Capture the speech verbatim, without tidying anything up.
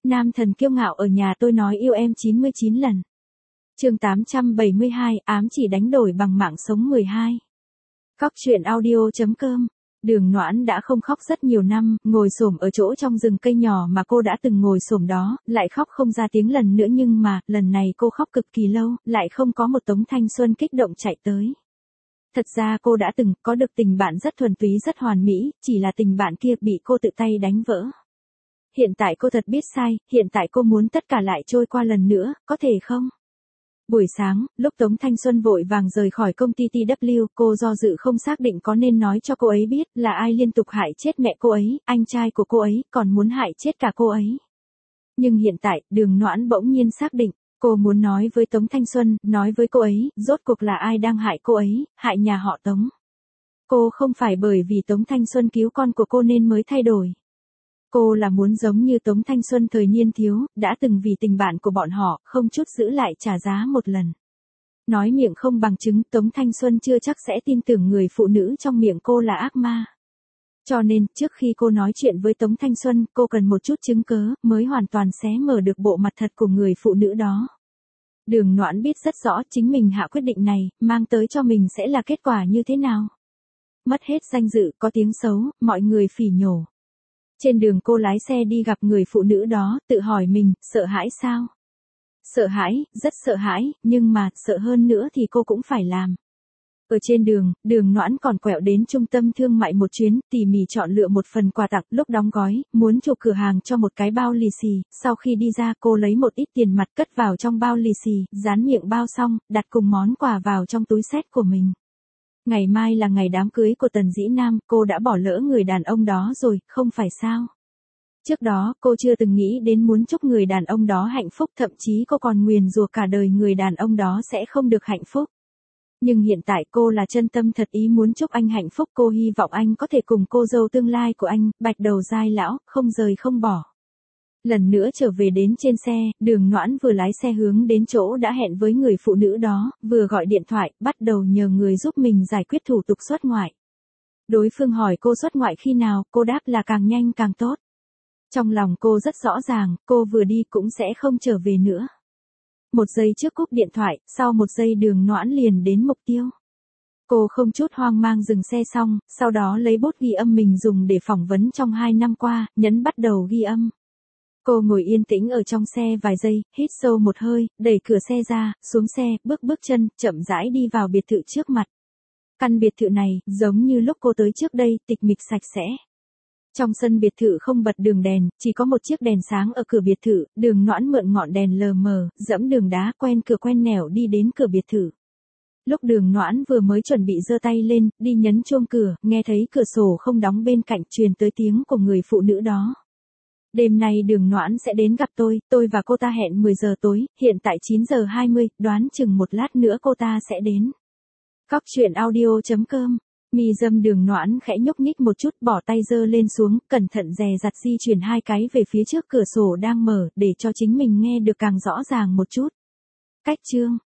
Nam thần kiêu ngạo ở nhà tôi nói yêu em chín mươi chín lần. Chương tám trăm bảy mươi hai, ám chỉ đánh đổi bằng mạng sống mười hai. Cóc truyện audio.com. Đường Noãn đã không khóc rất nhiều năm, ngồi xổm ở chỗ trong rừng cây nhỏ mà cô đã từng ngồi xổm đó, lại khóc không ra tiếng lần nữa, nhưng mà, lần này cô khóc cực kỳ lâu, lại không có một Tống Thanh Xuân kích động chạy tới. Thật ra cô đã từng có được tình bạn rất thuần túy, rất hoàn mỹ, chỉ là tình bạn kia bị cô tự tay đánh vỡ. Hiện tại cô thật biết sai, hiện tại cô muốn tất cả lại trôi qua lần nữa, có thể không? Buổi sáng, lúc Tống Thanh Xuân vội vàng rời khỏi công ty tê vê, cô do dự không xác định có nên nói cho cô ấy biết là ai liên tục hại chết mẹ cô ấy, anh trai của cô ấy, còn muốn hại chết cả cô ấy. Nhưng hiện tại, Đường Noãn bỗng nhiên xác định, cô muốn nói với Tống Thanh Xuân, nói với cô ấy, rốt cuộc là ai đang hại cô ấy, hại nhà họ Tống. Cô không phải bởi vì Tống Thanh Xuân cứu con của cô nên mới thay đổi. Cô là muốn giống như Tống Thanh Xuân thời niên thiếu, đã từng vì tình bạn của bọn họ, không chút giữ lại trả giá một lần. Nói miệng không bằng chứng, Tống Thanh Xuân chưa chắc sẽ tin tưởng người phụ nữ trong miệng cô là ác ma. Cho nên, trước khi cô nói chuyện với Tống Thanh Xuân, cô cần một chút chứng cớ, mới hoàn toàn xé mở được bộ mặt thật của người phụ nữ đó. Đường Noãn biết rất rõ chính mình hạ quyết định này, mang tới cho mình sẽ là kết quả như thế nào. Mất hết danh dự, có tiếng xấu, mọi người phỉ nhổ. Trên đường cô lái xe đi gặp người phụ nữ đó, tự hỏi mình, sợ hãi sao? Sợ hãi, rất sợ hãi, nhưng mà, sợ hơn nữa thì cô cũng phải làm. Ở trên đường, Đường Noãn còn quẹo đến trung tâm thương mại một chuyến, tỉ mỉ chọn lựa một phần quà tặng, lúc đóng gói, muốn chụp cửa hàng cho một cái bao lì xì, sau khi đi ra cô lấy một ít tiền mặt cất vào trong bao lì xì, dán miệng bao xong, đặt cùng món quà vào trong túi xách của mình. Ngày mai là ngày đám cưới của Tần Dĩ Nam, cô đã bỏ lỡ người đàn ông đó rồi, không phải sao? Trước đó, cô chưa từng nghĩ đến muốn chúc người đàn ông đó hạnh phúc, thậm chí cô còn nguyền rủa cả đời người đàn ông đó sẽ không được hạnh phúc. Nhưng hiện tại cô là chân tâm thật ý muốn chúc anh hạnh phúc, cô hy vọng anh có thể cùng cô dâu tương lai của anh, bạch đầu dai lão, không rời không bỏ. Lần nữa trở về đến trên xe, Đường Noãn vừa lái xe hướng đến chỗ đã hẹn với người phụ nữ đó, vừa gọi điện thoại, bắt đầu nhờ người giúp mình giải quyết thủ tục xuất ngoại. Đối phương hỏi cô xuất ngoại khi nào, cô đáp là càng nhanh càng tốt. Trong lòng cô rất rõ ràng, cô vừa đi cũng sẽ không trở về nữa. Một giây trước cúp điện thoại, sau một giây Đường Noãn liền đến mục tiêu. Cô không chút hoang mang dừng xe xong, sau đó lấy bút ghi âm mình dùng để phỏng vấn trong hai năm qua, nhấn bắt đầu ghi âm. Cô ngồi yên tĩnh ở trong xe vài giây, hít sâu một hơi, đẩy cửa xe ra, xuống xe, bước bước chân, chậm rãi đi vào biệt thự trước mặt. Căn biệt thự này, giống như lúc cô tới trước đây, tịch mịch sạch sẽ. Trong sân biệt thự không bật đường đèn, chỉ có một chiếc đèn sáng ở cửa biệt thự, Đường Noãn mượn ngọn đèn lờ mờ, dẫm đường đá quen cửa quen nẻo đi đến cửa biệt thự. Lúc Đường Noãn vừa mới chuẩn bị giơ tay lên, đi nhấn chuông cửa, nghe thấy cửa sổ không đóng bên cạnh truyền tới tiếng của người phụ nữ đó. Đêm nay Đường Noãn sẽ đến gặp tôi, tôi và cô ta hẹn mười giờ tối, hiện tại chín giờ hai mươi, đoán chừng một lát nữa cô ta sẽ đến. Cóc truyện audio.com. Mi dâm Đường Noãn khẽ nhúc nhích một chút, bỏ tay giơ lên xuống, cẩn thận dè dặt di chuyển hai cái về phía trước cửa sổ đang mở, để cho chính mình nghe được càng rõ ràng một chút. Cách chương